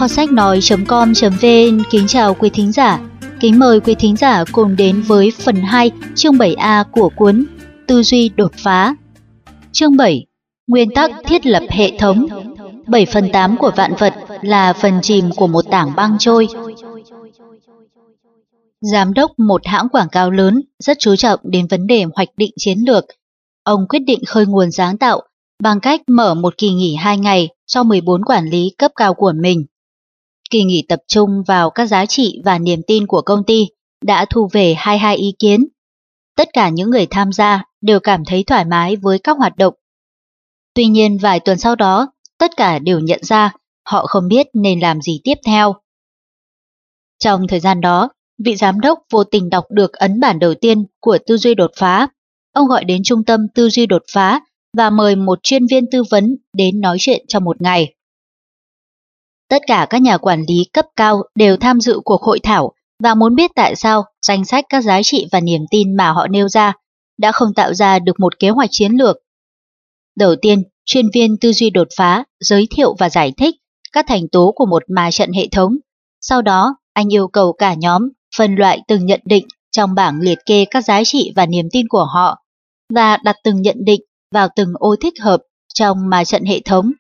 Kho sách nói.com.vn kính chào quý thính giả. Kính mời quý thính giả cùng đến với phần 2 chương 7A của cuốn Tư duy đột phá. Chương 7. Nguyên tắc thiết lập hệ thống. 7/8 của vạn vật là phần chìm của một tảng băng trôi. Giám đốc một hãng quảng cáo lớn rất chú trọng đến vấn đề hoạch định chiến lược. Ông quyết định khơi nguồn sáng tạo bằng cách mở một kỳ nghỉ 2 ngày cho 14 quản lý cấp cao của mình. Kỳ nghỉ tập trung vào các giá trị và niềm tin của công ty đã thu về 22 ý kiến. Tất cả những người tham gia đều cảm thấy thoải mái với các hoạt động. Tuy nhiên vài tuần sau đó, tất cả đều nhận ra họ không biết nên làm gì tiếp theo. Trong thời gian đó, vị giám đốc vô tình đọc được ấn bản đầu tiên của tư duy đột phá. Ông gọi đến trung tâm tư duy đột phá và mời một chuyên viên tư vấn đến nói chuyện trong một ngày. Tất cả các nhà quản lý cấp cao đều tham dự cuộc hội thảo và muốn biết tại sao danh sách các giá trị và niềm tin mà họ nêu ra đã không tạo ra được một kế hoạch chiến lược. Đầu tiên, chuyên viên tư duy đột phá giới thiệu và giải thích các thành tố của một ma trận hệ thống. Sau đó, anh yêu cầu cả nhóm phân loại từng nhận định trong bảng liệt kê các giá trị và niềm tin của họ và đặt từng nhận định vào từng ô thích hợp trong ma trận hệ thống.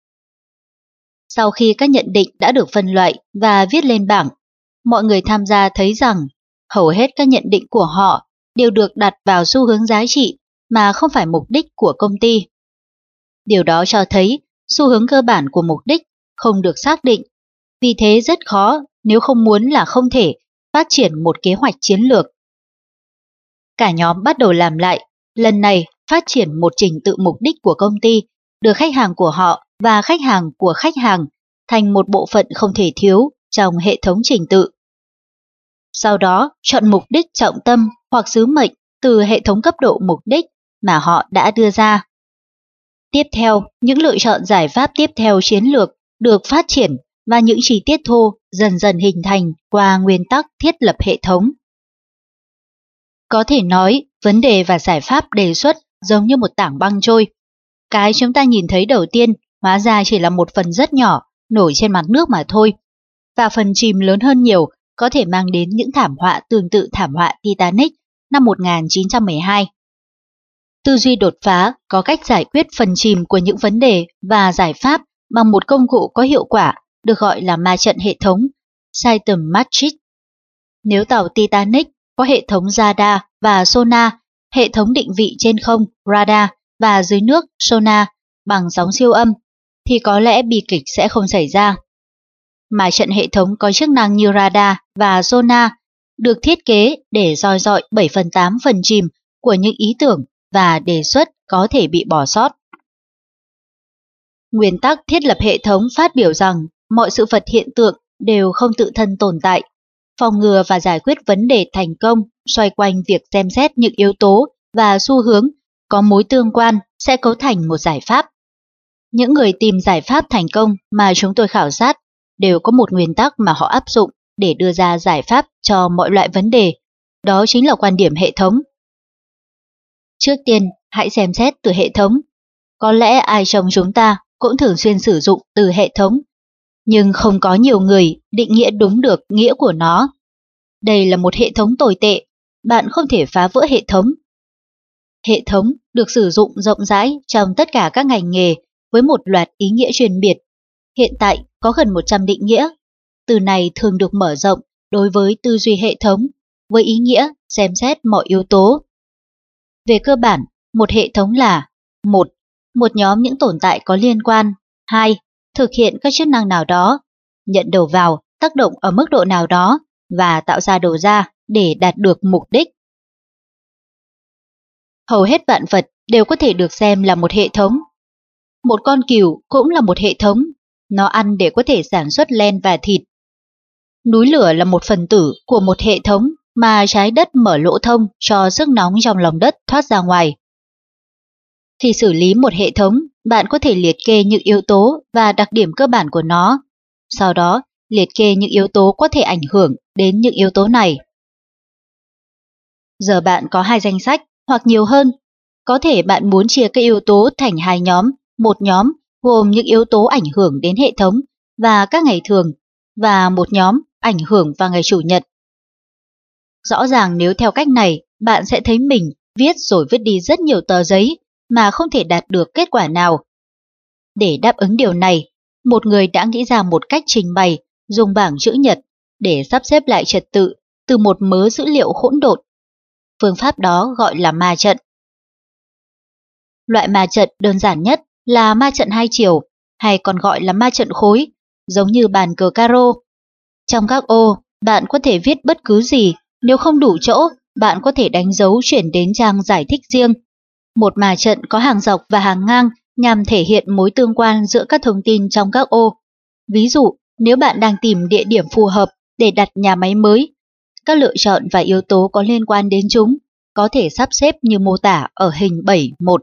Sau khi các nhận định đã được phân loại và viết lên bảng, mọi người tham gia thấy rằng hầu hết các nhận định của họ đều được đặt vào xu hướng giá trị mà không phải mục đích của công ty. Điều đó cho thấy xu hướng cơ bản của mục đích không được xác định, vì thế rất khó, nếu không muốn là không thể, phát triển một kế hoạch chiến lược. Cả nhóm bắt đầu làm lại, lần này phát triển một trình tự mục đích của công ty, đưa khách hàng của họ và khách hàng của khách hàng thành một bộ phận không thể thiếu trong hệ thống trình tự. Sau đó, chọn mục đích trọng tâm hoặc sứ mệnh từ hệ thống cấp độ mục đích mà họ đã đưa ra. Tiếp theo, những lựa chọn giải pháp tiếp theo chiến lược được phát triển và những chi tiết thô dần dần hình thành qua nguyên tắc thiết lập hệ thống. Có thể nói, vấn đề và giải pháp đề xuất giống như một tảng băng trôi. Cái chúng ta nhìn thấy đầu tiên hóa ra chỉ là một phần rất nhỏ nổi trên mặt nước mà thôi, và phần chìm lớn hơn nhiều có thể mang đến những thảm họa tương tự thảm họa Titanic năm 1912. Tư duy đột phá có cách giải quyết phần chìm của những vấn đề và giải pháp bằng một công cụ có hiệu quả được gọi là ma trận hệ thống, System Matrix. Nếu tàu Titanic có hệ thống radar và sonar, hệ thống định vị trên không radar và dưới nước sonar bằng sóng siêu âm, thì có lẽ bi kịch sẽ không xảy ra. Ma trận hệ thống có chức năng như radar và sonar, được thiết kế để soi dọi 7/8 phần chìm của những ý tưởng và đề xuất có thể bị bỏ sót. Nguyên tắc thiết lập hệ thống phát biểu rằng mọi sự vật hiện tượng đều không tự thân tồn tại. Phòng ngừa và giải quyết vấn đề thành công xoay quanh việc xem xét những yếu tố và xu hướng có mối tương quan sẽ cấu thành một giải pháp. Những người tìm giải pháp thành công mà chúng tôi khảo sát đều có một nguyên tắc mà họ áp dụng để đưa ra giải pháp cho mọi loại vấn đề. Đó chính là quan điểm hệ thống. Trước tiên, hãy xem xét từ hệ thống. Có lẽ ai trong chúng ta cũng thường xuyên sử dụng từ hệ thống, nhưng không có nhiều người định nghĩa đúng được nghĩa của nó. Đây là một hệ thống tồi tệ, bạn không thể phá vỡ hệ thống. Hệ thống được sử dụng rộng rãi trong tất cả các ngành nghề với một loạt ý nghĩa chuyên biệt. Hiện tại có gần 100 định nghĩa. Từ này thường được mở rộng đối với tư duy hệ thống, với ý nghĩa xem xét mọi yếu tố. Về cơ bản, một hệ thống là 1. Một nhóm những tồn tại có liên quan. 2. Thực hiện các chức năng nào đó, nhận đầu vào, tác động ở mức độ nào đó và tạo ra đầu ra để đạt được mục đích. Hầu hết vạn vật đều có thể được xem là một hệ thống. Một con cừu cũng là một hệ thống, nó ăn để có thể sản xuất len và thịt. Núi lửa là một phần tử của một hệ thống mà trái đất mở lỗ thông cho sức nóng trong lòng đất thoát ra ngoài. Khi xử lý một hệ thống, bạn có thể liệt kê những yếu tố và đặc điểm cơ bản của nó. Sau đó, liệt kê những yếu tố có thể ảnh hưởng đến những yếu tố này. Giờ bạn có 2 danh sách hoặc nhiều hơn. Có thể bạn muốn chia các yếu tố thành 2 nhóm. Một nhóm gồm những yếu tố ảnh hưởng đến hệ thống và các ngày thường, và một nhóm ảnh hưởng vào ngày Chủ nhật. Rõ ràng nếu theo cách này, bạn sẽ thấy mình viết rồi vứt đi rất nhiều tờ giấy mà không thể đạt được kết quả nào. Để đáp ứng điều này, một người đã nghĩ ra một cách trình bày dùng bảng chữ nhật để sắp xếp lại trật tự từ một mớ dữ liệu hỗn độn. Phương pháp đó gọi là ma trận. Loại ma trận đơn giản nhất là ma trận hai chiều, hay còn gọi là ma trận khối, giống như bàn cờ caro. Trong các ô, bạn có thể viết bất cứ gì, nếu không đủ chỗ, bạn có thể đánh dấu chuyển đến trang giải thích riêng. Một ma trận có hàng dọc và hàng ngang nhằm thể hiện mối tương quan giữa các thông tin trong các ô. Ví dụ, nếu bạn đang tìm địa điểm phù hợp để đặt nhà máy mới, các lựa chọn và yếu tố có liên quan đến chúng có thể sắp xếp như mô tả ở hình 7.1.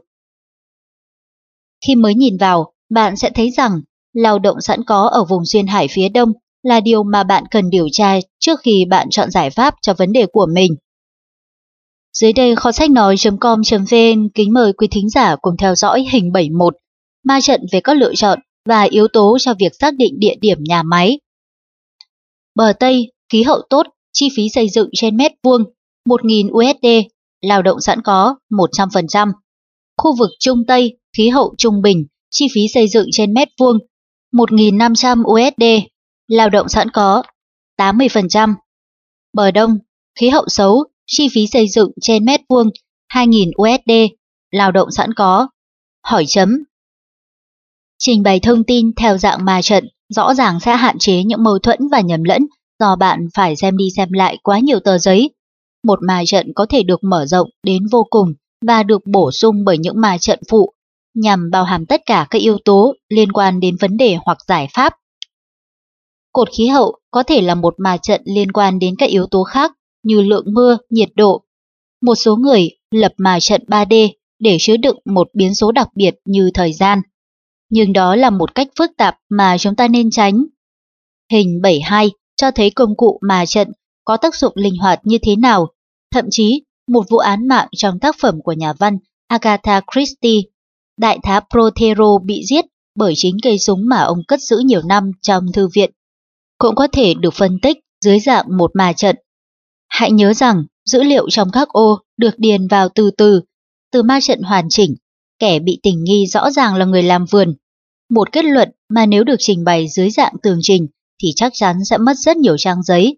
Khi mới nhìn vào, bạn sẽ thấy rằng lao động sẵn có ở vùng duyên hải phía đông là điều mà bạn cần điều tra trước khi bạn chọn giải pháp cho vấn đề của mình. Dưới đây kho sách nói.com.vn kính mời quý thính giả cùng theo dõi hình 7.1, ma trận về các lựa chọn và yếu tố cho việc xác định địa điểm nhà máy. Bờ Tây, khí hậu tốt, chi phí xây dựng trên mét vuông 1.000 USD, lao động sẵn có 100%. Khu vực Trung Tây, khí hậu trung bình, chi phí xây dựng trên mét vuông 1.500 USD, lao động sẵn có 80%. Bờ Đông, khí hậu xấu, chi phí xây dựng trên mét vuông 2.000 USD, lao động sẵn có. Hỏi chấm. Trình bày thông tin theo dạng ma trận rõ ràng sẽ hạn chế những mâu thuẫn và nhầm lẫn do bạn phải xem đi xem lại quá nhiều tờ giấy. Một ma trận có thể được mở rộng đến vô cùng và được bổ sung bởi những ma trận phụ nhằm bao hàm tất cả các yếu tố liên quan đến vấn đề hoặc giải pháp. Cột khí hậu có thể là một ma trận liên quan đến các yếu tố khác như lượng mưa, nhiệt độ. Một số người lập ma trận 3D để chứa đựng một biến số đặc biệt như thời gian. Nhưng đó là một cách phức tạp mà chúng ta nên tránh. Hình 72 cho thấy công cụ ma trận có tác dụng linh hoạt như thế nào. Thậm chí, một vụ án mạng trong tác phẩm của nhà văn Agatha Christie, đại tá Prothero bị giết bởi chính cây súng mà ông cất giữ nhiều năm trong thư viện, cũng có thể được phân tích dưới dạng một ma trận. Hãy nhớ rằng dữ liệu trong các ô được điền vào từ ma trận hoàn chỉnh, kẻ bị tình nghi rõ ràng là người làm vườn. Một kết luận mà nếu được trình bày dưới dạng tường trình thì chắc chắn sẽ mất rất nhiều trang giấy.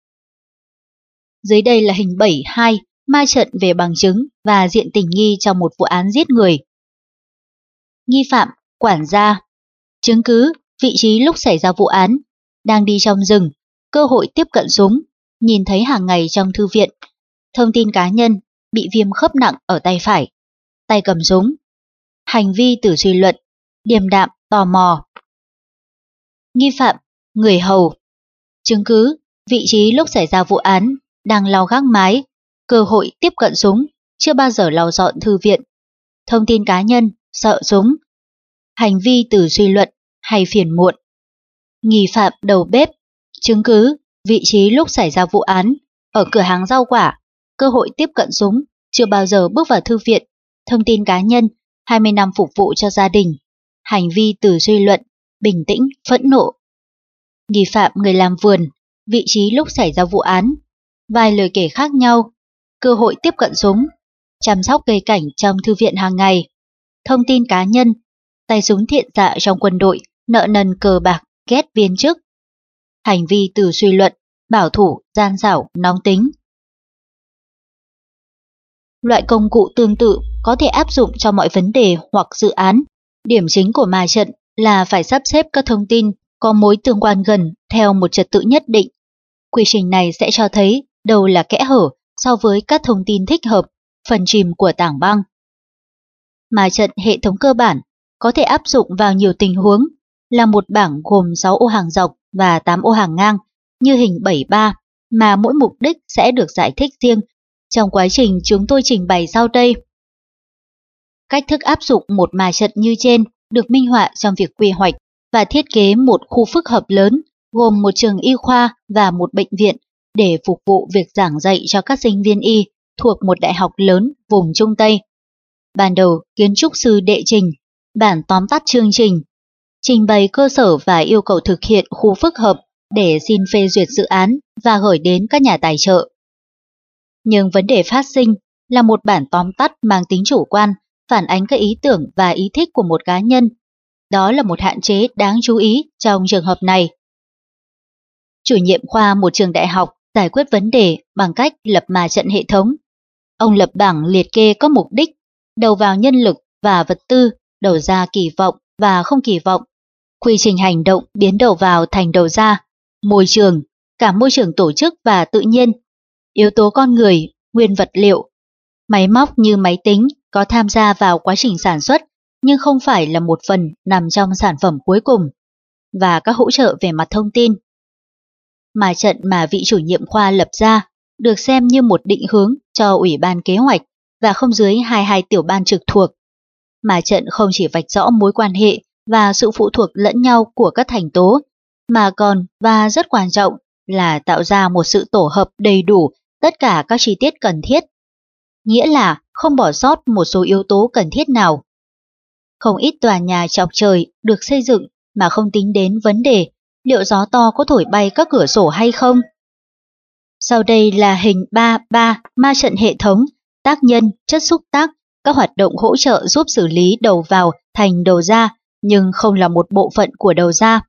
Dưới đây là hình 72, ma trận về bằng chứng và diện tình nghi trong một vụ án giết người. Nghi phạm, quản gia. Chứng cứ, vị trí lúc xảy ra vụ án. Đang đi trong rừng, cơ hội tiếp cận súng, nhìn thấy hàng ngày trong thư viện. Thông tin cá nhân, bị viêm khớp nặng ở tay phải. Tay cầm súng. Hành vi từ suy luận, điềm đạm, tò mò. Nghi phạm, người hầu. Chứng cứ, vị trí lúc xảy ra vụ án, đang lau gác mái, cơ hội tiếp cận súng, chưa bao giờ lau dọn thư viện. Thông tin cá nhân, sợ súng. Hành vi từ suy luận hay phiền muộn. Nghi phạm đầu bếp. Chứng cứ, vị trí lúc xảy ra vụ án, ở cửa hàng rau quả, cơ hội tiếp cận súng, chưa bao giờ bước vào thư viện. Thông tin cá nhân, 20 năm phục vụ cho gia đình. Hành vi từ suy luận, bình tĩnh, phẫn nộ. Nghi phạm người làm vườn, vị trí lúc xảy ra vụ án, vài lời kể khác nhau, cơ hội tiếp cận súng, chăm sóc cây cảnh trong thư viện hàng ngày. Thông tin cá nhân, tay súng thiện xạ trong quân đội, nợ nần cờ bạc, ghét viên chức. Hành vi từ suy luận, bảo thủ, gian xảo, nóng tính. Loại công cụ tương tự có thể áp dụng cho mọi vấn đề hoặc dự án. Điểm chính của ma trận là phải sắp xếp các thông tin có mối tương quan gần theo một trật tự nhất định. Quy trình này sẽ cho thấy đâu là kẽ hở so với các thông tin thích hợp, phần chìm của tảng băng. Ma trận hệ thống cơ bản có thể áp dụng vào nhiều tình huống, là một bảng gồm 6 ô hàng dọc và 8 ô hàng ngang như hình 73 mà mỗi mục đích sẽ được giải thích riêng trong quá trình chúng tôi trình bày sau đây. Cách thức áp dụng một ma trận như trên được minh họa trong việc quy hoạch và thiết kế một khu phức hợp lớn gồm một trường y khoa và một bệnh viện để phục vụ việc giảng dạy cho các sinh viên y thuộc một đại học lớn vùng Trung Tây. Ban đầu, kiến trúc sư đệ trình bản tóm tắt chương trình. trình bày cơ sở và yêu cầu thực hiện khu phức hợp để xin phê duyệt dự án và gửi đến các nhà tài trợ. Nhưng vấn đề phát sinh là một bản tóm tắt mang tính chủ quan, phản ánh các ý tưởng và ý thích của một cá nhân. Đó là một hạn chế đáng chú ý trong trường hợp này. Chủ nhiệm khoa một trường đại học giải quyết vấn đề bằng cách lập ma trận hệ thống. Ông lập bảng liệt kê các mục đích, đầu vào nhân lực và vật tư, đầu ra kỳ vọng và không kỳ vọng, quy trình hành động biến đầu vào thành đầu ra, môi trường, cả môi trường tổ chức và tự nhiên, yếu tố con người, nguyên vật liệu, máy móc như máy tính có tham gia vào quá trình sản xuất nhưng không phải là một phần nằm trong sản phẩm cuối cùng, và các hỗ trợ về mặt thông tin. Ma trận mà vị chủ nhiệm khoa lập ra được xem như một định hướng cho Ủy ban kế hoạch và không dưới 22 tiểu ban trực thuộc. Ma trận không chỉ vạch rõ mối quan hệ và sự phụ thuộc lẫn nhau của các thành tố, mà còn, và rất quan trọng, là tạo ra một sự tổ hợp đầy đủ tất cả các chi tiết cần thiết. Nghĩa là không bỏ sót một số yếu tố cần thiết nào. Không ít tòa nhà chọc trời được xây dựng mà không tính đến vấn đề liệu gió to có thổi bay các cửa sổ hay không. Sau đây là hình 3.3 ma trận hệ thống, tác nhân, chất xúc tác, các hoạt động hỗ trợ giúp xử lý đầu vào thành đầu ra, nhưng không là một bộ phận của đầu ra.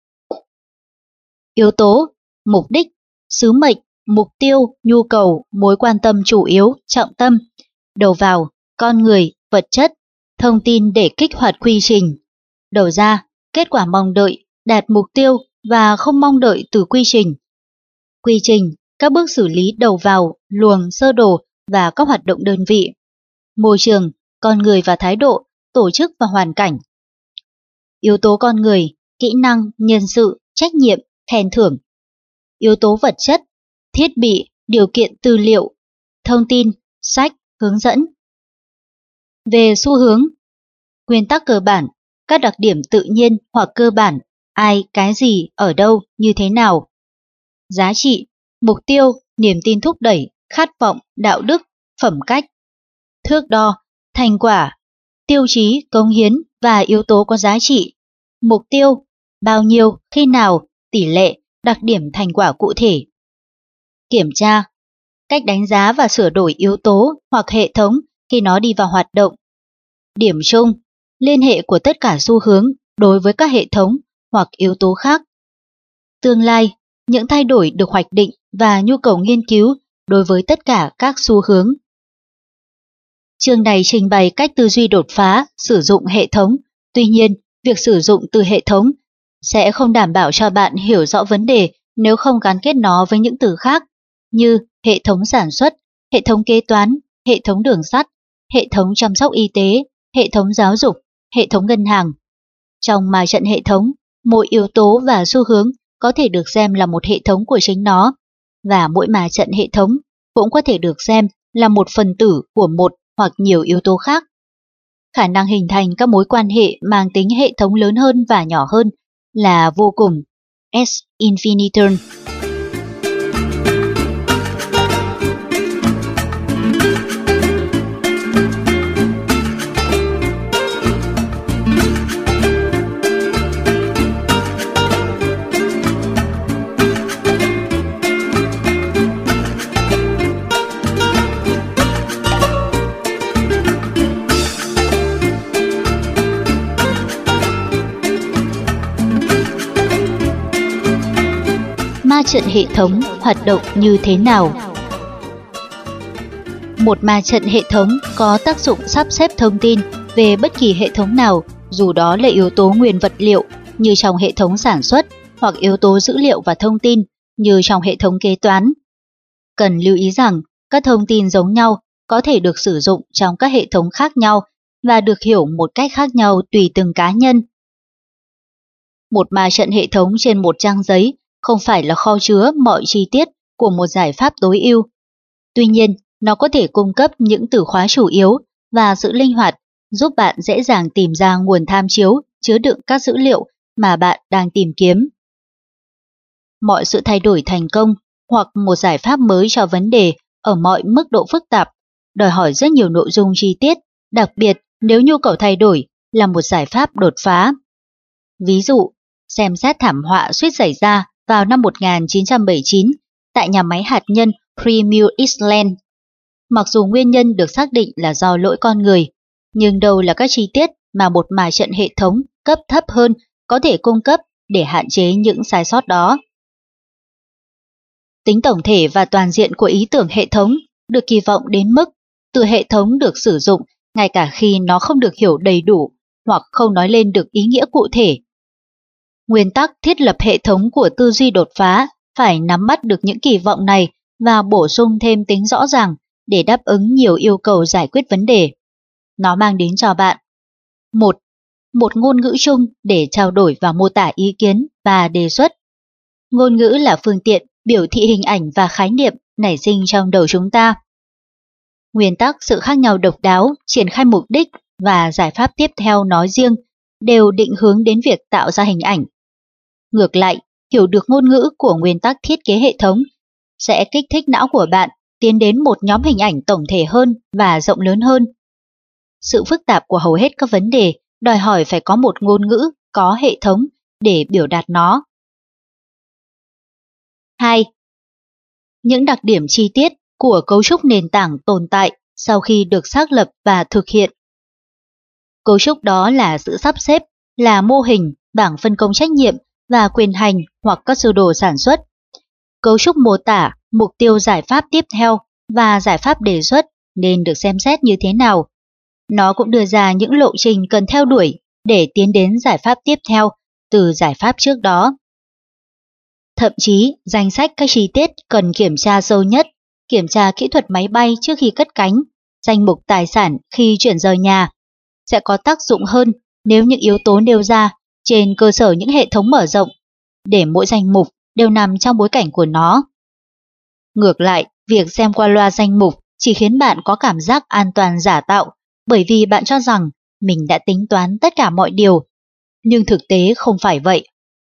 Yếu tố, mục đích, sứ mệnh, mục tiêu, nhu cầu, mối quan tâm chủ yếu, trọng tâm. Đầu vào, con người, vật chất, thông tin để kích hoạt quy trình. Đầu ra, kết quả mong đợi, đạt mục tiêu và không mong đợi từ quy trình. Quy trình, các bước xử lý đầu vào, luồng, sơ đồ và các hoạt động đơn vị. Môi trường, con người và thái độ, tổ chức và hoàn cảnh. Yếu tố con người, kỹ năng, nhân sự, trách nhiệm, khen thưởng. Yếu tố vật chất, thiết bị, điều kiện tư liệu, thông tin, sách, hướng dẫn. Về xu hướng, nguyên tắc cơ bản, các đặc điểm tự nhiên hoặc cơ bản, ai, cái gì, ở đâu, như thế nào. Giá trị, mục tiêu, niềm tin thúc đẩy, khát vọng, đạo đức, phẩm cách. Thước đo, thành quả, tiêu chí, cống hiến và yếu tố có giá trị. Mục tiêu, bao nhiêu, khi nào, tỷ lệ, đặc điểm thành quả cụ thể. Kiểm tra, cách đánh giá và sửa đổi yếu tố hoặc hệ thống khi nó đi vào hoạt động. Điểm chung, liên hệ của tất cả xu hướng đối với các hệ thống hoặc yếu tố khác. Tương lai, những thay đổi được hoạch định và nhu cầu nghiên cứu đối với tất cả các xu hướng. Chương này trình bày cách tư duy đột phá, sử dụng hệ thống. Tuy nhiên, việc sử dụng từ hệ thống sẽ không đảm bảo cho bạn hiểu rõ vấn đề nếu không gắn kết nó với những từ khác như hệ thống sản xuất, hệ thống kế toán, hệ thống đường sắt, hệ thống chăm sóc y tế, hệ thống giáo dục, hệ thống ngân hàng. Trong ma trận hệ thống, mỗi yếu tố và xu hướng có thể được xem là một hệ thống của chính nó, và mỗi ma trận hệ thống cũng có thể được xem là một phần tử của một hoặc nhiều yếu tố khác. Khả năng hình thành các mối quan hệ mang tính hệ thống lớn hơn và nhỏ hơn là vô cùng. S infinitum. Ma trận hệ thống hoạt động như thế nào? Một ma trận hệ thống có tác dụng sắp xếp thông tin về bất kỳ hệ thống nào, dù đó là yếu tố nguyên vật liệu như trong hệ thống sản xuất hoặc yếu tố dữ liệu và thông tin như trong hệ thống kế toán. Cần lưu ý rằng các thông tin giống nhau có thể được sử dụng trong các hệ thống khác nhau và được hiểu một cách khác nhau tùy từng cá nhân. Một ma trận hệ thống trên một trang giấy không phải là kho chứa mọi chi tiết của một giải pháp tối ưu. Tuy nhiên, nó có thể cung cấp những từ khóa chủ yếu và sự linh hoạt giúp bạn dễ dàng tìm ra nguồn tham chiếu chứa đựng các dữ liệu mà bạn đang tìm kiếm. Mọi sự thay đổi thành công hoặc một giải pháp mới cho vấn đề ở mọi mức độ phức tạp đòi hỏi rất nhiều nội dung chi tiết, đặc biệt nếu nhu cầu thay đổi là một giải pháp đột phá. Ví dụ, xem xét thảm họa suýt xảy ra vào năm 1979 tại nhà máy hạt nhân Premium Island. Mặc dù nguyên nhân được xác định là do lỗi con người, nhưng đâu là các chi tiết mà một mặt trận hệ thống cấp thấp hơn có thể cung cấp để hạn chế những sai sót đó. Tính tổng thể và toàn diện của ý tưởng hệ thống được kỳ vọng đến mức từ hệ thống được sử dụng ngay cả khi nó không được hiểu đầy đủ hoặc không nói lên được ý nghĩa cụ thể. Nguyên tắc thiết lập hệ thống của tư duy đột phá phải nắm bắt được những kỳ vọng này và bổ sung thêm tính rõ ràng để đáp ứng nhiều yêu cầu giải quyết vấn đề. Nó mang đến cho bạn một ngôn ngữ chung để trao đổi và mô tả ý kiến và đề xuất. Ngôn ngữ là phương tiện biểu thị hình ảnh và khái niệm nảy sinh trong đầu chúng ta. Nguyên tắc sự khác nhau độc đáo, triển khai mục đích và giải pháp tiếp theo nói riêng đều định hướng đến việc tạo ra hình ảnh. Ngược lại, hiểu được ngôn ngữ của nguyên tắc thiết kế hệ thống sẽ kích thích não của bạn tiến đến một nhóm hình ảnh tổng thể hơn và rộng lớn hơn. Sự phức tạp của hầu hết các vấn đề đòi hỏi phải có một ngôn ngữ có hệ thống để biểu đạt nó. 2. Những đặc điểm chi tiết của cấu trúc nền tảng tồn tại sau khi được xác lập và thực hiện. Cấu trúc đó là sự sắp xếp, là mô hình, bảng phân công trách nhiệm và quyền hành hoặc các sơ đồ sản xuất. Cấu trúc mô tả, mục tiêu giải pháp tiếp theo và giải pháp đề xuất nên được xem xét như thế nào. Nó cũng đưa ra những lộ trình cần theo đuổi để tiến đến giải pháp tiếp theo từ giải pháp trước đó. Thậm chí, danh sách các chi tiết cần kiểm tra sâu nhất, kiểm tra kỹ thuật máy bay trước khi cất cánh, danh mục tài sản khi chuyển rời nhà, sẽ có tác dụng hơn nếu những yếu tố nêu ra trên cơ sở những hệ thống mở rộng, để mỗi danh mục đều nằm trong bối cảnh của nó. Ngược lại, việc xem qua loa danh mục chỉ khiến bạn có cảm giác an toàn giả tạo, bởi vì bạn cho rằng mình đã tính toán tất cả mọi điều, nhưng thực tế không phải vậy.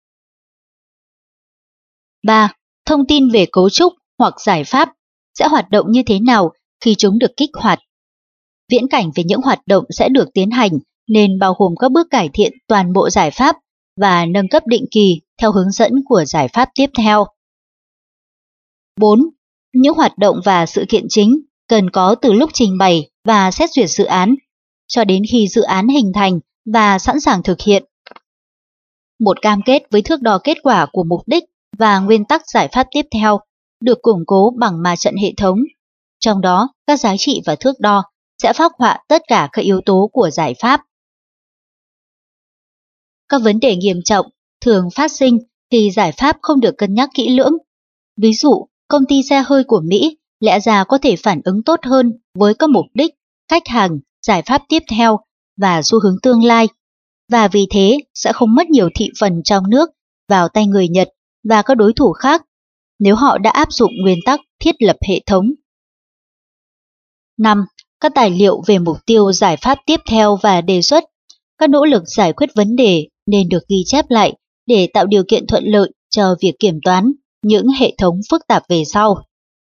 3. Thông tin về cấu trúc hoặc giải pháp sẽ hoạt động như thế nào khi chúng được kích hoạt. Viễn cảnh về những hoạt động sẽ được tiến hành nên bao gồm các bước cải thiện toàn bộ giải pháp và nâng cấp định kỳ theo hướng dẫn của giải pháp tiếp theo. 4. Những hoạt động và sự kiện chính cần có từ lúc trình bày và xét duyệt dự án cho đến khi dự án hình thành và sẵn sàng thực hiện. Một cam kết với thước đo kết quả của mục đích và nguyên tắc giải pháp tiếp theo được củng cố bằng ma trận hệ thống. Trong đó, các giá trị và thước đo sẽ phác họa tất cả các yếu tố của giải pháp. Các vấn đề nghiêm trọng thường phát sinh khi giải pháp không được cân nhắc kỹ lưỡng. Ví dụ, công ty xe hơi của Mỹ lẽ ra có thể phản ứng tốt hơn với các mục đích, khách hàng, giải pháp tiếp theo và xu hướng tương lai, và vì thế sẽ không mất nhiều thị phần trong nước vào tay người Nhật và các đối thủ khác nếu họ đã áp dụng nguyên tắc thiết lập hệ thống. 5. Các tài liệu về mục tiêu giải pháp tiếp theo và đề xuất. Các nỗ lực giải quyết vấn đề nên được ghi chép lại để tạo điều kiện thuận lợi cho việc kiểm toán những hệ thống phức tạp về sau.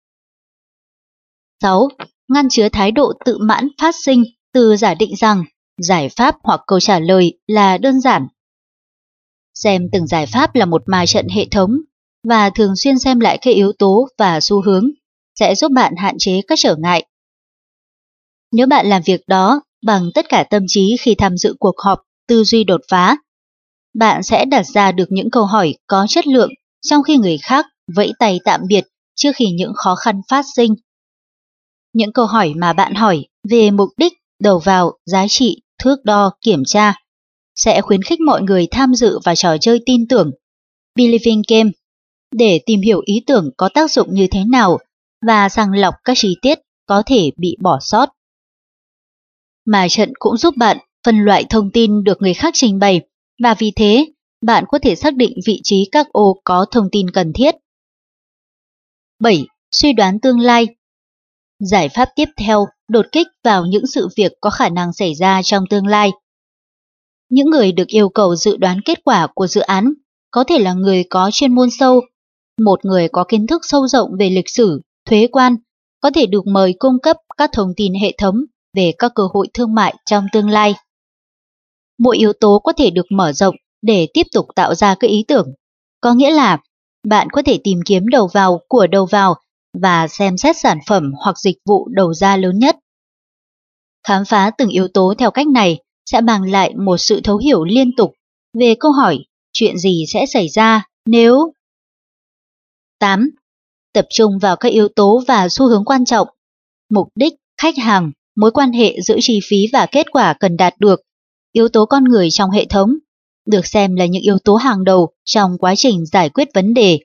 6. Ngăn chứa thái độ tự mãn phát sinh từ giả định rằng giải pháp hoặc câu trả lời là đơn giản. Xem từng giải pháp là một ma trận hệ thống và thường xuyên xem lại các yếu tố và xu hướng sẽ giúp bạn hạn chế các trở ngại. Nếu bạn làm việc đó bằng tất cả tâm trí khi tham dự cuộc họp tư duy đột phá, bạn sẽ đặt ra được những câu hỏi có chất lượng trong khi người khác vẫy tay tạm biệt trước khi những khó khăn phát sinh. Những câu hỏi mà bạn hỏi về mục đích, đầu vào, giá trị, thước đo, kiểm tra sẽ khuyến khích mọi người tham dự vào trò chơi tin tưởng, Believing Game, để tìm hiểu ý tưởng có tác dụng như thế nào và sàng lọc các chi tiết có thể bị bỏ sót. Ma trận cũng giúp bạn phân loại thông tin được người khác trình bày, và vì thế bạn có thể xác định vị trí các ô có thông tin cần thiết. 7. Suy đoán tương lai. Giải pháp tiếp theo đột kích vào những sự việc có khả năng xảy ra trong tương lai. Những người được yêu cầu dự đoán kết quả của dự án có thể là người có chuyên môn sâu, một người có kiến thức sâu rộng về lịch sử, thuế quan, có thể được mời cung cấp các thông tin hệ thống về các cơ hội thương mại trong tương lai. Mỗi yếu tố có thể được mở rộng để tiếp tục tạo ra cái ý tưởng. Có nghĩa là bạn có thể tìm kiếm đầu vào của đầu vào và xem xét sản phẩm hoặc dịch vụ đầu ra lớn nhất. Khám phá từng yếu tố theo cách này sẽ mang lại một sự thấu hiểu liên tục về câu hỏi chuyện gì sẽ xảy ra nếu... 8. Tập trung vào các yếu tố và xu hướng quan trọng. Mục đích, khách hàng, mối quan hệ giữa chi phí và kết quả cần đạt được, yếu tố con người trong hệ thống, được xem là những yếu tố hàng đầu trong quá trình giải quyết vấn đề.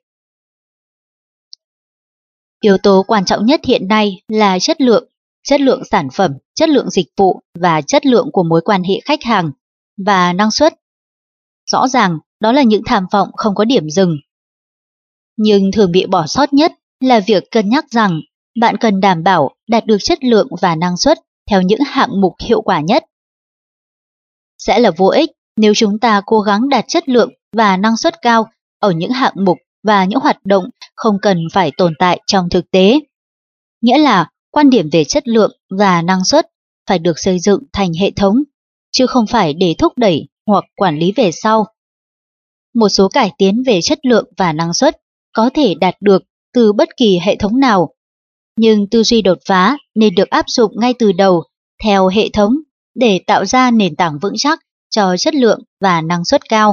Yếu tố quan trọng nhất hiện nay là chất lượng sản phẩm, chất lượng dịch vụ và chất lượng của mối quan hệ khách hàng và năng suất. Rõ ràng, đó là những tham vọng không có điểm dừng. Nhưng thường bị bỏ sót nhất là việc cân nhắc rằng bạn cần đảm bảo đạt được chất lượng và năng suất theo những hạng mục hiệu quả nhất. Sẽ là vô ích nếu chúng ta cố gắng đạt chất lượng và năng suất cao ở những hạng mục và những hoạt động không cần phải tồn tại trong thực tế. Nghĩa là quan điểm về chất lượng và năng suất phải được xây dựng thành hệ thống, chứ không phải để thúc đẩy hoặc quản lý về sau. Một số cải tiến về chất lượng và năng suất có thể đạt được từ bất kỳ hệ thống nào, nhưng tư duy đột phá nên được áp dụng ngay từ đầu theo hệ thống để tạo ra nền tảng vững chắc cho chất lượng và năng suất cao.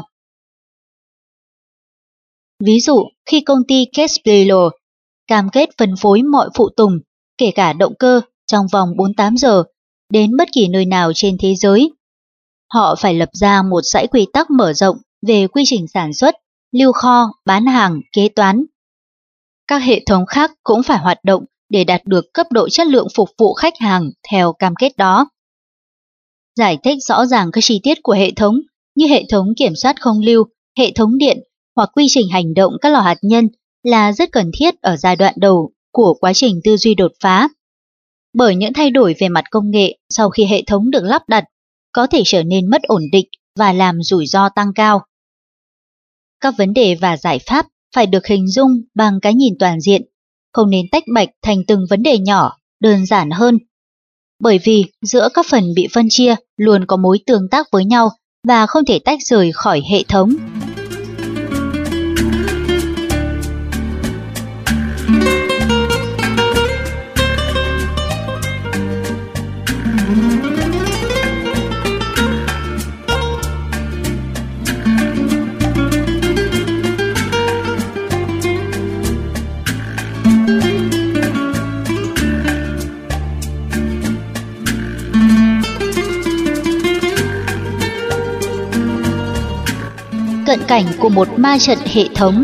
Ví dụ, khi công ty Caterpillar cam kết phân phối mọi phụ tùng, kể cả động cơ, trong vòng 48 giờ đến bất kỳ nơi nào trên thế giới, họ phải lập ra một dãy quy tắc mở rộng về quy trình sản xuất, lưu kho, bán hàng, kế toán. Các hệ thống khác cũng phải hoạt động để đạt được cấp độ chất lượng phục vụ khách hàng theo cam kết đó. Giải thích rõ ràng các chi tiết của hệ thống như hệ thống kiểm soát không lưu, hệ thống điện hoặc quy trình hành động các lò hạt nhân là rất cần thiết ở giai đoạn đầu của quá trình tư duy đột phá. Bởi những thay đổi về mặt công nghệ sau khi hệ thống được lắp đặt có thể trở nên mất ổn định và làm rủi ro tăng cao. Các vấn đề và giải pháp phải được hình dung bằng cái nhìn toàn diện, không nên tách bạch thành từng vấn đề nhỏ, đơn giản hơn. Bởi vì giữa các phần bị phân chia luôn có mối tương tác với nhau và không thể tách rời khỏi hệ thống. Cận cảnh của một ma trận hệ thống.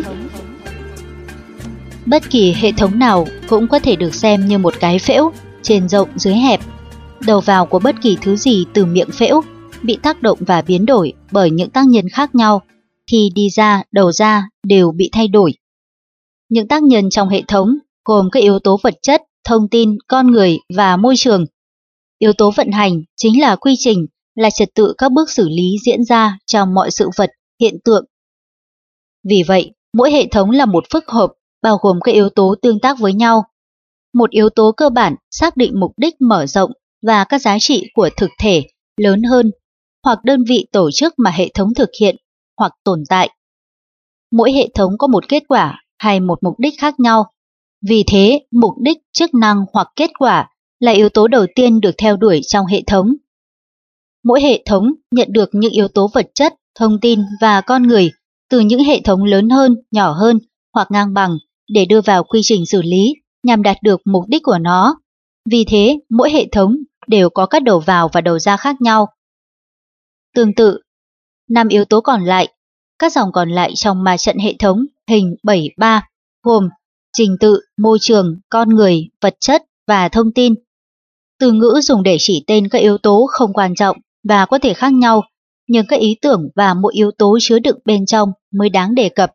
Bất kỳ hệ thống nào cũng có thể được xem như một cái phễu, trên rộng dưới hẹp. Đầu vào của bất kỳ thứ gì từ miệng phễu bị tác động và biến đổi bởi những tác nhân khác nhau, thì đi ra, đầu ra đều bị thay đổi. Những tác nhân trong hệ thống gồm các yếu tố vật chất, thông tin, con người và môi trường. Yếu tố vận hành chính là quy trình, là trật tự các bước xử lý diễn ra trong mọi sự vật, hiện tượng. Vì vậy, mỗi hệ thống là một phức hợp bao gồm các yếu tố tương tác với nhau. Một yếu tố cơ bản xác định mục đích mở rộng và các giá trị của thực thể lớn hơn, hoặc đơn vị tổ chức mà hệ thống thực hiện hoặc tồn tại. Mỗi hệ thống có một kết quả hay một mục đích khác nhau. Vì thế, mục đích, chức năng hoặc kết quả là yếu tố đầu tiên được theo đuổi trong hệ thống. Mỗi hệ thống nhận được những yếu tố vật chất, thông tin và con người từ những hệ thống lớn hơn, nhỏ hơn hoặc ngang bằng để đưa vào quy trình xử lý nhằm đạt được mục đích của nó. Vì thế, mỗi hệ thống đều có các đầu vào và đầu ra khác nhau. Tương tự, 5 yếu tố còn lại, các dòng còn lại trong ma trận hệ thống hình 7-3 gồm trình tự, môi trường, con người, vật chất và thông tin. Từ ngữ dùng để chỉ tên các yếu tố không quan trọng và có thể khác nhau, nhưng các ý tưởng và mỗi yếu tố chứa đựng bên trong mới đáng đề cập.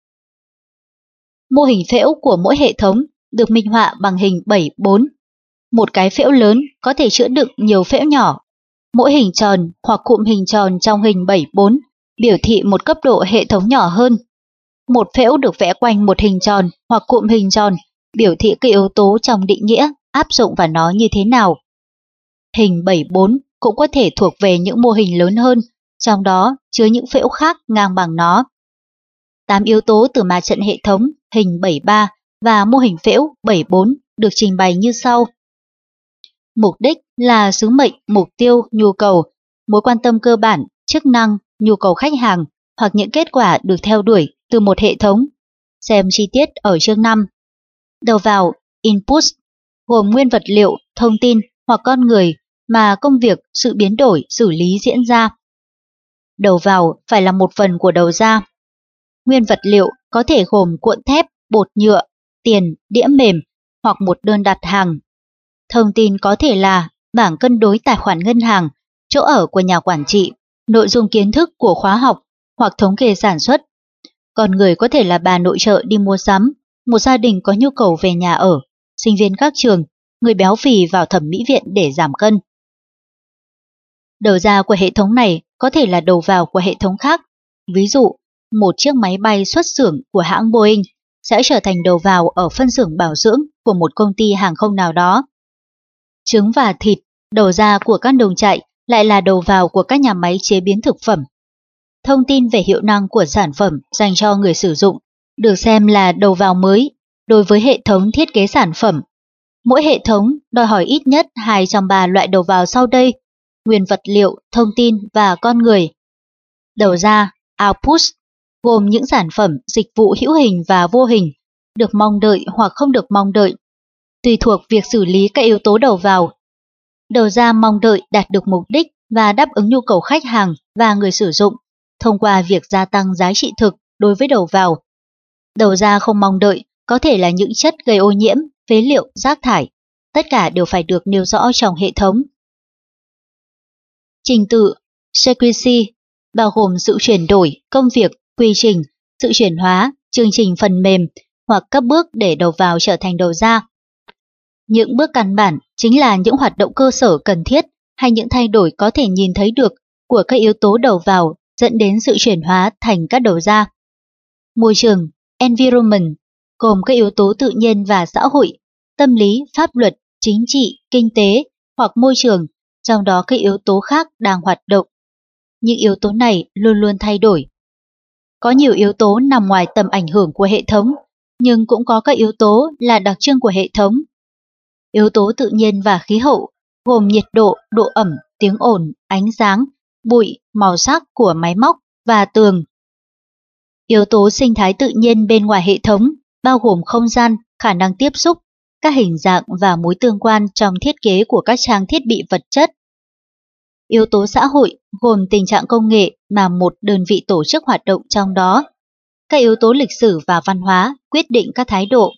Mô hình phễu của mỗi hệ thống được minh họa bằng hình 7-4. Một cái phễu lớn có thể chứa đựng nhiều phễu nhỏ. Mỗi hình tròn hoặc cụm hình tròn trong hình 7-4 biểu thị một cấp độ hệ thống nhỏ hơn. Một phễu được vẽ quanh một hình tròn hoặc cụm hình tròn biểu thị các yếu tố trong định nghĩa áp dụng vào nó như thế nào. Hình 7-4 cũng có thể thuộc về những mô hình lớn hơn trong đó chứa những phễu khác ngang bằng nó. 8 yếu tố từ mặt trận hệ thống hình 73 và mô hình phễu 74 được trình bày như sau. Mục đích là sứ mệnh, mục tiêu, nhu cầu, mối quan tâm cơ bản, chức năng, nhu cầu khách hàng hoặc những kết quả được theo đuổi từ một hệ thống. Xem chi tiết ở chương 5. Đầu vào input gồm nguyên vật liệu, thông tin hoặc con người mà công việc, sự biến đổi, xử lý diễn ra. Đầu vào phải là một phần của đầu ra. Nguyên vật liệu có thể gồm cuộn thép, bột nhựa, tiền, đĩa mềm hoặc một đơn đặt hàng. Thông tin có thể là bảng cân đối tài khoản ngân hàng, chỗ ở của nhà quản trị, nội dung kiến thức của khóa học hoặc thống kê sản xuất. Con người có thể là bà nội trợ đi mua sắm, một gia đình có nhu cầu về nhà ở, sinh viên các trường, người béo phì vào thẩm mỹ viện để giảm cân. Đầu ra của hệ thống này có thể là đầu vào của hệ thống khác. Ví dụ, một chiếc máy bay xuất xưởng của hãng Boeing sẽ trở thành đầu vào ở phân xưởng bảo dưỡng của một công ty hàng không nào đó. Trứng và thịt, đầu ra của các nông trại lại là đầu vào của các nhà máy chế biến thực phẩm. Thông tin về hiệu năng của sản phẩm dành cho người sử dụng được xem là đầu vào mới đối với hệ thống thiết kế sản phẩm. Mỗi hệ thống đòi hỏi ít nhất 2 trong 3 loại đầu vào sau đây: nguyên vật liệu, thông tin và con người. Đầu ra, output, gồm những sản phẩm, dịch vụ hữu hình và vô hình, được mong đợi hoặc không được mong đợi, tùy thuộc việc xử lý các yếu tố đầu vào. Đầu ra mong đợi đạt được mục đích và đáp ứng nhu cầu khách hàng và người sử dụng thông qua việc gia tăng giá trị thực đối với đầu vào. Đầu ra không mong đợi có thể là những chất gây ô nhiễm, phế liệu, rác thải. Tất cả đều phải được nêu rõ trong hệ thống. Trình tự sequence bao gồm sự chuyển đổi, công việc, quy trình, sự chuyển hóa, chương trình phần mềm hoặc các bước để đầu vào trở thành đầu ra. Những bước căn bản chính là những hoạt động cơ sở cần thiết hay những thay đổi có thể nhìn thấy được của các yếu tố đầu vào dẫn đến sự chuyển hóa thành các đầu ra. Môi trường, environment, gồm các yếu tố tự nhiên và xã hội, tâm lý, pháp luật, chính trị, kinh tế hoặc môi trường, trong đó các yếu tố khác đang hoạt động. Những yếu tố này luôn luôn thay đổi. Có nhiều yếu tố nằm ngoài tầm ảnh hưởng của hệ thống, nhưng cũng có các yếu tố là đặc trưng của hệ thống. Yếu tố tự nhiên và khí hậu gồm nhiệt độ, độ ẩm, tiếng ồn, ánh sáng, bụi, màu sắc của máy móc và tường. Yếu tố sinh thái tự nhiên bên ngoài hệ thống bao gồm không gian, khả năng tiếp xúc, các hình dạng và mối tương quan trong thiết kế của các trang thiết bị vật chất. Yếu tố xã hội gồm tình trạng công nghệ mà một đơn vị tổ chức hoạt động trong đó. Các yếu tố lịch sử và văn hóa quyết định các thái độ.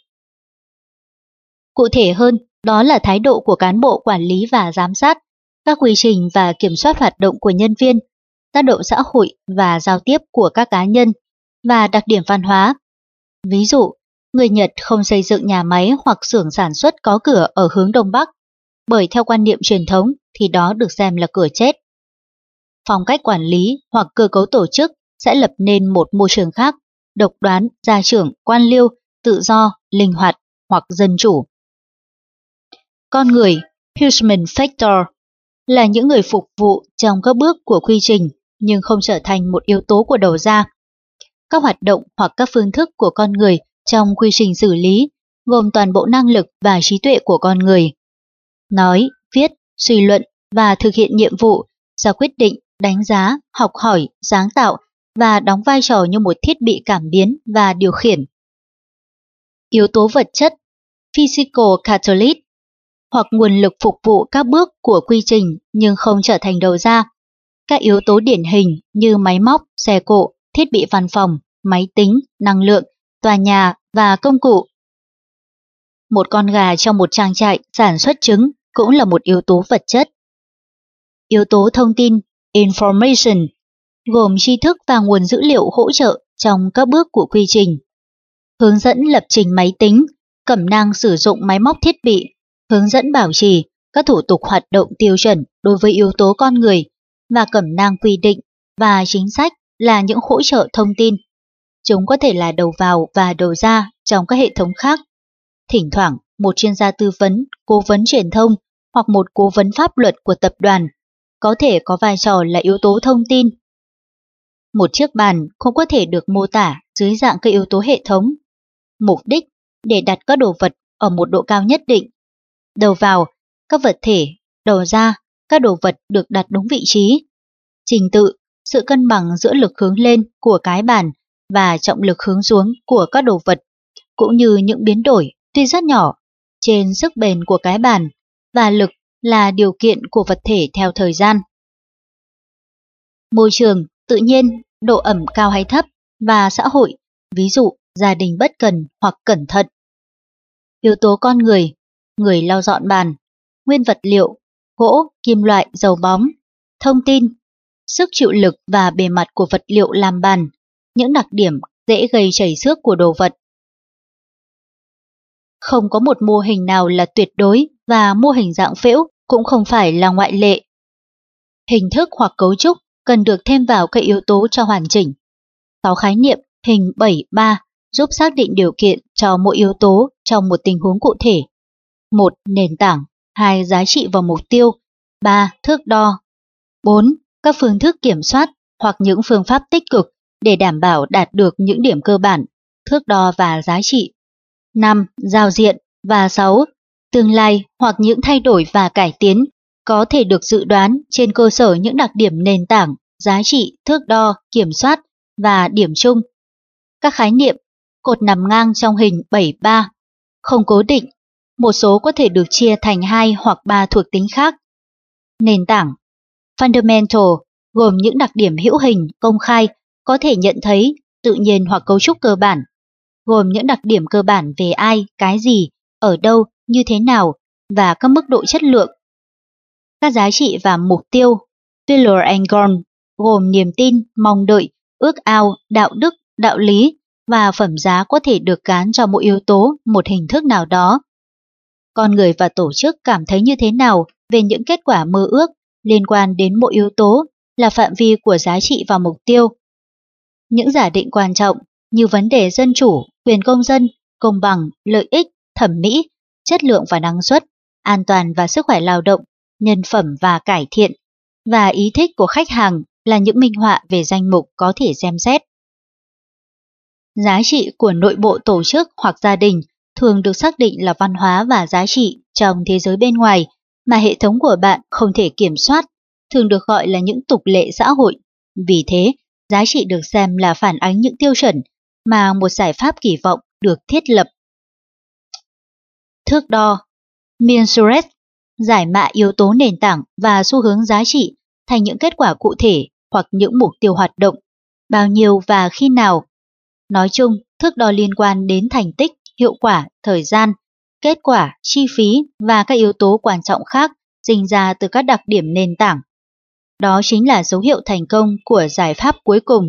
Cụ thể hơn, đó là thái độ của cán bộ quản lý và giám sát, các quy trình và kiểm soát hoạt động của nhân viên, tác động xã hội và giao tiếp của các cá nhân, và đặc điểm văn hóa. Ví dụ, người Nhật không xây dựng nhà máy hoặc xưởng sản xuất có cửa ở hướng Đông Bắc, bởi theo quan niệm truyền thống thì đó được xem là cửa chết. Phong cách quản lý hoặc cơ cấu tổ chức sẽ lập nên một môi trường khác, độc đoán, gia trưởng, quan liêu, tự do, linh hoạt hoặc dân chủ. Con người, human factor, là những người phục vụ trong các bước của quy trình nhưng không trở thành một yếu tố của đầu ra. Các hoạt động hoặc các phương thức của con người trong quy trình xử lý gồm toàn bộ năng lực và trí tuệ của con người. Nói, viết, suy luận và thực hiện nhiệm vụ, ra quyết định, đánh giá, học hỏi, sáng tạo và đóng vai trò như một thiết bị cảm biến và điều khiển. Yếu tố vật chất, physical catalyst, hoặc nguồn lực phục vụ các bước của quy trình nhưng không trở thành đầu ra. Các yếu tố điển hình như máy móc, xe cộ, thiết bị văn phòng, máy tính, năng lượng, tòa nhà và công cụ. Một con gà trong một trang trại sản xuất trứng cũng là một yếu tố vật chất. Yếu tố thông tin, information, gồm tri thức và nguồn dữ liệu hỗ trợ trong các bước của quy trình. Hướng dẫn lập trình máy tính, cẩm nang sử dụng máy móc thiết bị, hướng dẫn bảo trì, các thủ tục hoạt động tiêu chuẩn đối với yếu tố con người, và cẩm nang quy định và chính sách là những hỗ trợ thông tin. Chúng có thể là đầu vào và đầu ra trong các hệ thống khác. Thỉnh thoảng, một chuyên gia tư vấn, cố vấn truyền thông hoặc một cố vấn pháp luật của tập đoàn có thể có vai trò là yếu tố thông tin Một chiếc bàn cũng có thể được mô tả dưới dạng các yếu tố hệ thống. Mục đích để đặt các đồ vật ở một độ cao nhất định. Đầu vào, các vật thể, đầu ra, các đồ vật được đặt đúng vị trí. Trình tự, sự cân bằng giữa lực hướng lên của cái bàn và trọng lực hướng xuống của các đồ vật, cũng như những biến đổi tuy rất nhỏ trên sức bền của cái bàn, và lực là điều kiện của vật thể theo thời gian. Môi trường, tự nhiên, độ ẩm cao hay thấp, và xã hội, ví dụ gia đình bất cần hoặc cẩn thận. Yếu tố con người lau dọn bàn, nguyên vật liệu, gỗ, kim loại, dầu bóng, thông tin, sức chịu lực và bề mặt của vật liệu làm bàn, những đặc điểm dễ gây chảy xước của đồ vật. Không có một mô hình nào là tuyệt đối và mô hình dạng phễu cũng không phải là ngoại lệ. Hình thức hoặc cấu trúc cần được thêm vào các yếu tố cho hoàn chỉnh. 6 khái niệm hình 7-3 giúp xác định điều kiện cho mỗi yếu tố trong một tình huống cụ thể. 1. Nền tảng, 2. Giá trị và mục tiêu, 3. Thước đo, 4. Các phương thức kiểm soát hoặc những phương pháp tích cực để đảm bảo đạt được những điểm cơ bản, thước đo và giá trị, 5. Giao diện, và 6. Tương lai hoặc những thay đổi và cải tiến có thể được dự đoán trên cơ sở những đặc điểm nền tảng, giá trị, thước đo, kiểm soát và điểm chung. Các khái niệm, cột nằm ngang trong hình 7-3, không cố định, một số có thể được chia thành 2 hoặc 3 thuộc tính khác. Nền tảng, fundamental, gồm những đặc điểm hữu hình, công khai, có thể nhận thấy, tự nhiên hoặc cấu trúc cơ bản, gồm những đặc điểm cơ bản về ai, cái gì, ở đâu, như thế nào, và các mức độ chất lượng. Các giá trị và mục tiêu, value and goal, gồm niềm tin, mong đợi, ước ao, đạo đức, đạo lý, và phẩm giá có thể được gán cho mỗi yếu tố một hình thức nào đó. Con người và tổ chức cảm thấy như thế nào về những kết quả mơ ước liên quan đến mỗi yếu tố là phạm vi của giá trị và mục tiêu. Những giả định quan trọng như vấn đề dân chủ, quyền công dân, công bằng, lợi ích, thẩm mỹ, chất lượng và năng suất, an toàn và sức khỏe lao động, nhân phẩm và cải thiện, và ý thích của khách hàng là những minh họa về danh mục có thể xem xét. Giá trị của nội bộ tổ chức hoặc gia đình thường được xác định là văn hóa và giá trị trong thế giới bên ngoài mà hệ thống của bạn không thể kiểm soát, thường được gọi là những tục lệ xã hội. Vì thế, giá trị được xem là phản ánh những tiêu chuẩn mà một giải pháp kỳ vọng được thiết lập. Thước đo, mensurate, giải mã yếu tố nền tảng và xu hướng giá trị thành những kết quả cụ thể hoặc những mục tiêu hoạt động, bao nhiêu và khi nào. Nói chung, thước đo liên quan đến thành tích, hiệu quả, thời gian, kết quả, chi phí và các yếu tố quan trọng khác sinh ra từ các đặc điểm nền tảng. Đó chính là dấu hiệu thành công của giải pháp cuối cùng.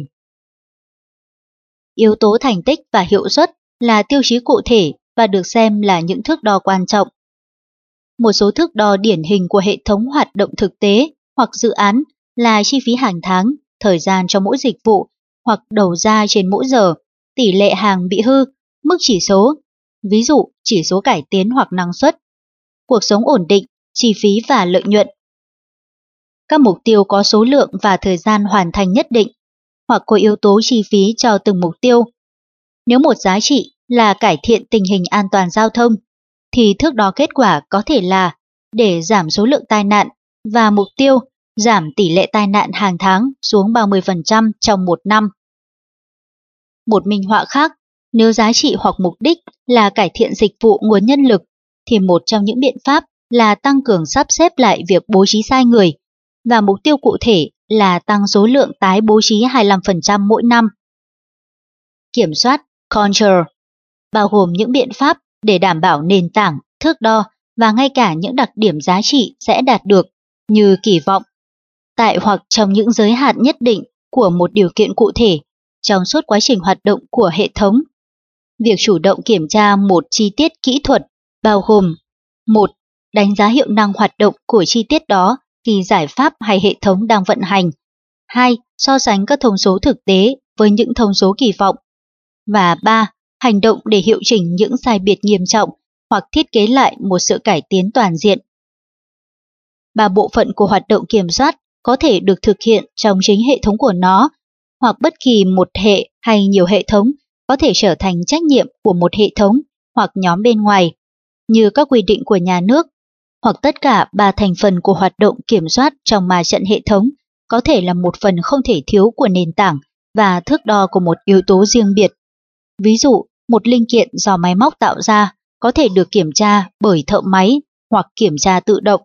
Yếu tố thành tích và hiệu suất là tiêu chí cụ thể và được xem là những thước đo quan trọng. Một số thước đo điển hình của hệ thống hoạt động thực tế hoặc dự án là chi phí hàng tháng, thời gian cho mỗi dịch vụ hoặc đầu ra trên mỗi giờ, tỷ lệ hàng bị hư, mức chỉ số, ví dụ chỉ số cải tiến hoặc năng suất, cuộc sống ổn định, chi phí và lợi nhuận. Các mục tiêu có số lượng và thời gian hoàn thành nhất định, hoặc có yếu tố chi phí cho từng mục tiêu. Nếu một giá trị là cải thiện tình hình an toàn giao thông, thì thước đo kết quả có thể là để giảm số lượng tai nạn và mục tiêu giảm tỷ lệ tai nạn hàng tháng xuống 30% trong một năm. Một minh họa khác, nếu giá trị hoặc mục đích là cải thiện dịch vụ nguồn nhân lực, thì một trong những biện pháp là tăng cường sắp xếp lại việc bố trí sai người, và mục tiêu cụ thể là tăng số lượng tái bố trí 25% mỗi năm. Kiểm soát, control, bao gồm những biện pháp để đảm bảo nền tảng, thước đo và ngay cả những đặc điểm giá trị sẽ đạt được như kỳ vọng, tại hoặc trong những giới hạn nhất định của một điều kiện cụ thể trong suốt quá trình hoạt động của hệ thống. Việc chủ động kiểm tra một chi tiết kỹ thuật bao gồm: 1. Đánh giá hiệu năng hoạt động của chi tiết đó khi giải pháp hay hệ thống đang vận hành. 2. So sánh các thông số thực tế với những thông số kỳ vọng. Và 3. Hành động để hiệu chỉnh những sai biệt nghiêm trọng hoặc thiết kế lại một sự cải tiến toàn diện. 3 bộ phận của hoạt động kiểm soát có thể được thực hiện trong chính hệ thống của nó, hoặc bất kỳ một hệ hay nhiều hệ thống có thể trở thành trách nhiệm của một hệ thống hoặc nhóm bên ngoài, như các quy định của nhà nước, hoặc tất cả 3 thành phần của hoạt động kiểm soát trong ma trận hệ thống có thể là một phần không thể thiếu của nền tảng và thước đo của một yếu tố riêng biệt. Ví dụ, một linh kiện do máy móc tạo ra có thể được kiểm tra bởi thợ máy hoặc kiểm tra tự động.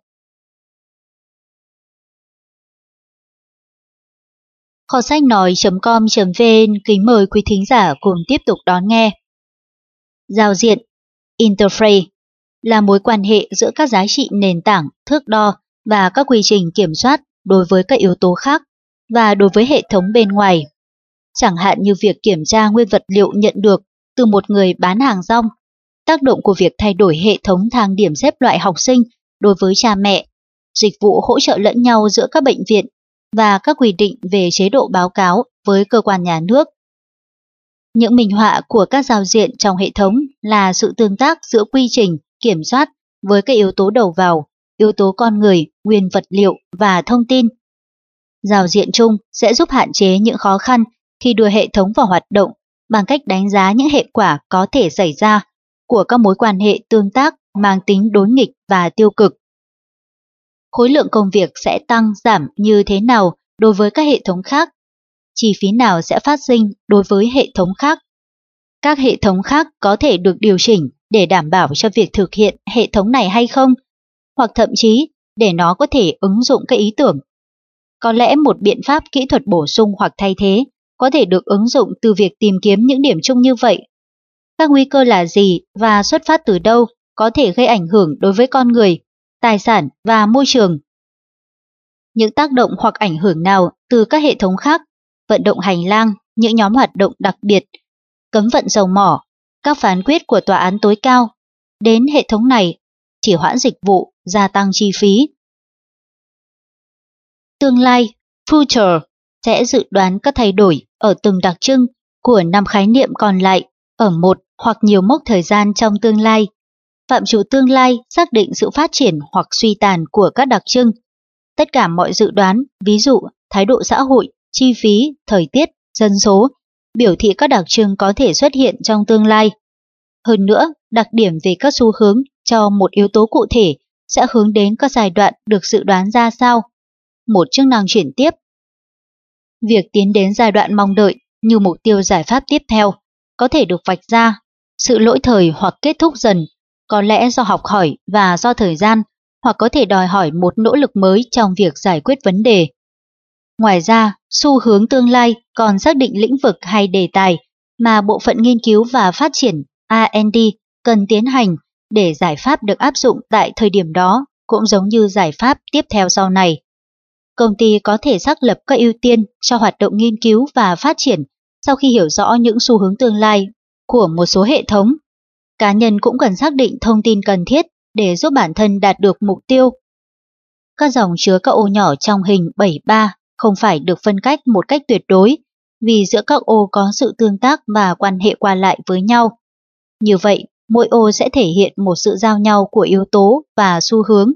Kho sách nói.com.vn kính mời quý thính giả cùng tiếp tục đón nghe. Giao diện Interface là mối quan hệ giữa các giá trị nền tảng, thước đo và các quy trình kiểm soát đối với các yếu tố khác và đối với hệ thống bên ngoài. Chẳng hạn như việc kiểm tra nguyên vật liệu nhận được từ một người bán hàng rong, tác động của việc thay đổi hệ thống thang điểm xếp loại học sinh đối với cha mẹ, dịch vụ hỗ trợ lẫn nhau giữa các bệnh viện và các quy định về chế độ báo cáo với cơ quan nhà nước. Những minh họa của các giao diện trong hệ thống là sự tương tác giữa quy trình kiểm soát với các yếu tố đầu vào, yếu tố con người, nguyên vật liệu và thông tin. Giao diện chung sẽ giúp hạn chế những khó khăn khi đưa hệ thống vào hoạt động bằng cách đánh giá những hệ quả có thể xảy ra của các mối quan hệ tương tác mang tính đối nghịch và tiêu cực. Khối lượng công việc sẽ tăng giảm như thế nào đối với các hệ thống khác? Chi phí nào sẽ phát sinh đối với hệ thống khác? Các hệ thống khác có thể được điều chỉnh để đảm bảo cho việc thực hiện hệ thống này hay không? Hoặc thậm chí để nó có thể ứng dụng các ý tưởng. Có lẽ một biện pháp kỹ thuật bổ sung hoặc thay thế có thể được ứng dụng từ việc tìm kiếm những điểm chung như vậy. Các nguy cơ là gì và xuất phát từ đâu có thể gây ảnh hưởng đối với con người, tài sản và môi trường? Những tác động hoặc ảnh hưởng nào từ các hệ thống khác, vận động hành lang, những nhóm hoạt động đặc biệt, cấm vận dầu mỏ, các phán quyết của tòa án tối cao, đến hệ thống này, chỉ hoãn dịch vụ, gia tăng chi phí. Tương lai, future, sẽ dự đoán các thay đổi ở từng đặc trưng của 5 khái niệm còn lại ở một hoặc nhiều mốc thời gian trong tương lai. Phạm trù tương lai xác định sự phát triển hoặc suy tàn của các đặc trưng. Tất cả mọi dự đoán, ví dụ thái độ xã hội, chi phí, thời tiết, dân số, biểu thị các đặc trưng có thể xuất hiện trong tương lai. Hơn nữa, đặc điểm về các xu hướng cho một yếu tố cụ thể sẽ hướng đến các giai đoạn được dự đoán ra sao. Một chức năng chuyển tiếp. Việc tiến đến giai đoạn mong đợi như mục tiêu giải pháp tiếp theo có thể được vạch ra. Sự lỗi thời hoặc kết thúc dần, có lẽ do học hỏi và do thời gian, hoặc có thể đòi hỏi một nỗ lực mới trong việc giải quyết vấn đề. Ngoài ra, xu hướng tương lai còn xác định lĩnh vực hay đề tài mà bộ phận nghiên cứu và phát triển R&D cần tiến hành để giải pháp được áp dụng tại thời điểm đó, cũng giống như giải pháp tiếp theo sau này. Công ty có thể xác lập các ưu tiên cho hoạt động nghiên cứu và phát triển sau khi hiểu rõ những xu hướng tương lai của một số hệ thống. Cá nhân cũng cần xác định thông tin cần thiết để giúp bản thân đạt được mục tiêu. Các dòng chứa các ô nhỏ trong hình 7:3 không phải được phân cách một cách tuyệt đối, vì giữa các ô có sự tương tác và quan hệ qua lại với nhau. Như vậy, mỗi ô sẽ thể hiện một sự giao nhau của yếu tố và xu hướng.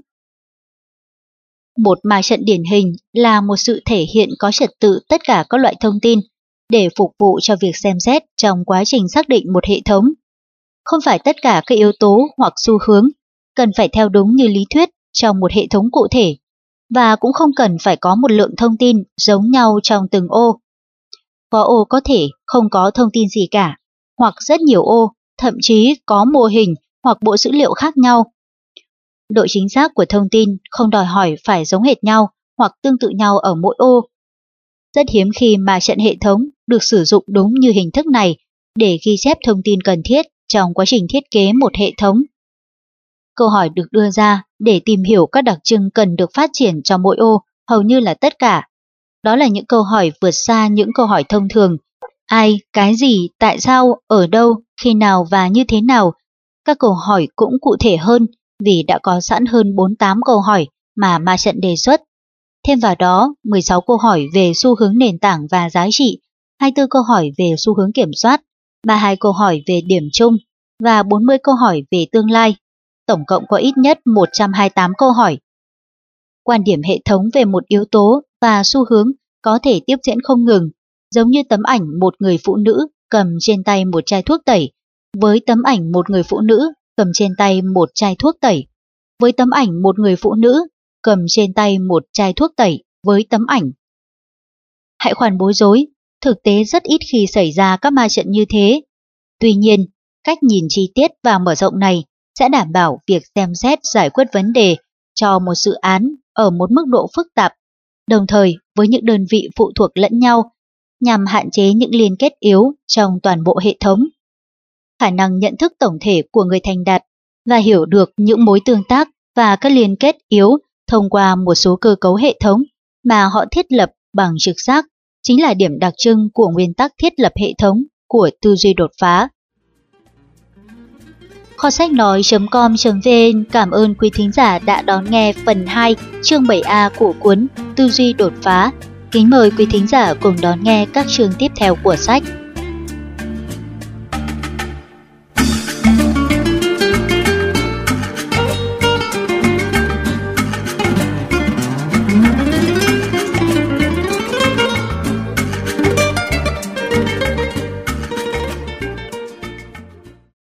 Một ma trận điển hình là một sự thể hiện có trật tự tất cả các loại thông tin để phục vụ cho việc xem xét trong quá trình xác định một hệ thống. Không phải tất cả các yếu tố hoặc xu hướng cần phải theo đúng như lý thuyết trong một hệ thống cụ thể, và cũng không cần phải có một lượng thông tin giống nhau trong từng ô. Có ô có thể không có thông tin gì cả, hoặc rất nhiều ô, thậm chí có mô hình hoặc bộ dữ liệu khác nhau. Độ chính xác của thông tin không đòi hỏi phải giống hệt nhau hoặc tương tự nhau ở mỗi ô. Rất hiếm khi mà trận hệ thống được sử dụng đúng như hình thức này để ghi chép thông tin cần thiết trong quá trình thiết kế một hệ thống. Câu hỏi được đưa ra để tìm hiểu các đặc trưng cần được phát triển cho mỗi ô hầu như là tất cả. Đó là những câu hỏi vượt xa những câu hỏi thông thường. Ai, cái gì, tại sao, ở đâu, khi nào và như thế nào. Các câu hỏi cũng cụ thể hơn vì đã có sẵn hơn 48 câu hỏi mà ma trận đề xuất. Thêm vào đó, 16 câu hỏi về xu hướng nền tảng và giá trị, 24 câu hỏi về xu hướng kiểm soát, 32 câu hỏi về điểm chung và 40 câu hỏi về tương lai. Tổng cộng có ít nhất 128 câu hỏi. Quan điểm hệ thống về một yếu tố và xu hướng có thể tiếp diễn không ngừng, giống như tấm ảnh một người phụ nữ cầm trên tay một chai thuốc tẩy, với tấm ảnh một người phụ nữ cầm trên tay một chai thuốc tẩy, với tấm ảnh một người phụ nữ cầm trên tay một chai thuốc tẩy với tấm ảnh. Hãy khoan bối rối, thực tế rất ít khi xảy ra các ma trận như thế. Tuy nhiên, cách nhìn chi tiết và mở rộng này sẽ đảm bảo việc xem xét giải quyết vấn đề cho một dự án ở một mức độ phức tạp, đồng thời với những đơn vị phụ thuộc lẫn nhau, nhằm hạn chế những liên kết yếu trong toàn bộ hệ thống. Khả năng nhận thức tổng thể của người thành đạt và hiểu được những mối tương tác và các liên kết yếu thông qua một số cơ cấu hệ thống mà họ thiết lập bằng trực giác chính là điểm đặc trưng của nguyên tắc thiết lập hệ thống của tư duy đột phá. Kho sách nói.com.vn cảm ơn quý thính giả đã đón nghe phần 2 chương 7A của cuốn Tư duy đột phá. Kính mời quý thính giả cùng đón nghe các chương tiếp theo của sách.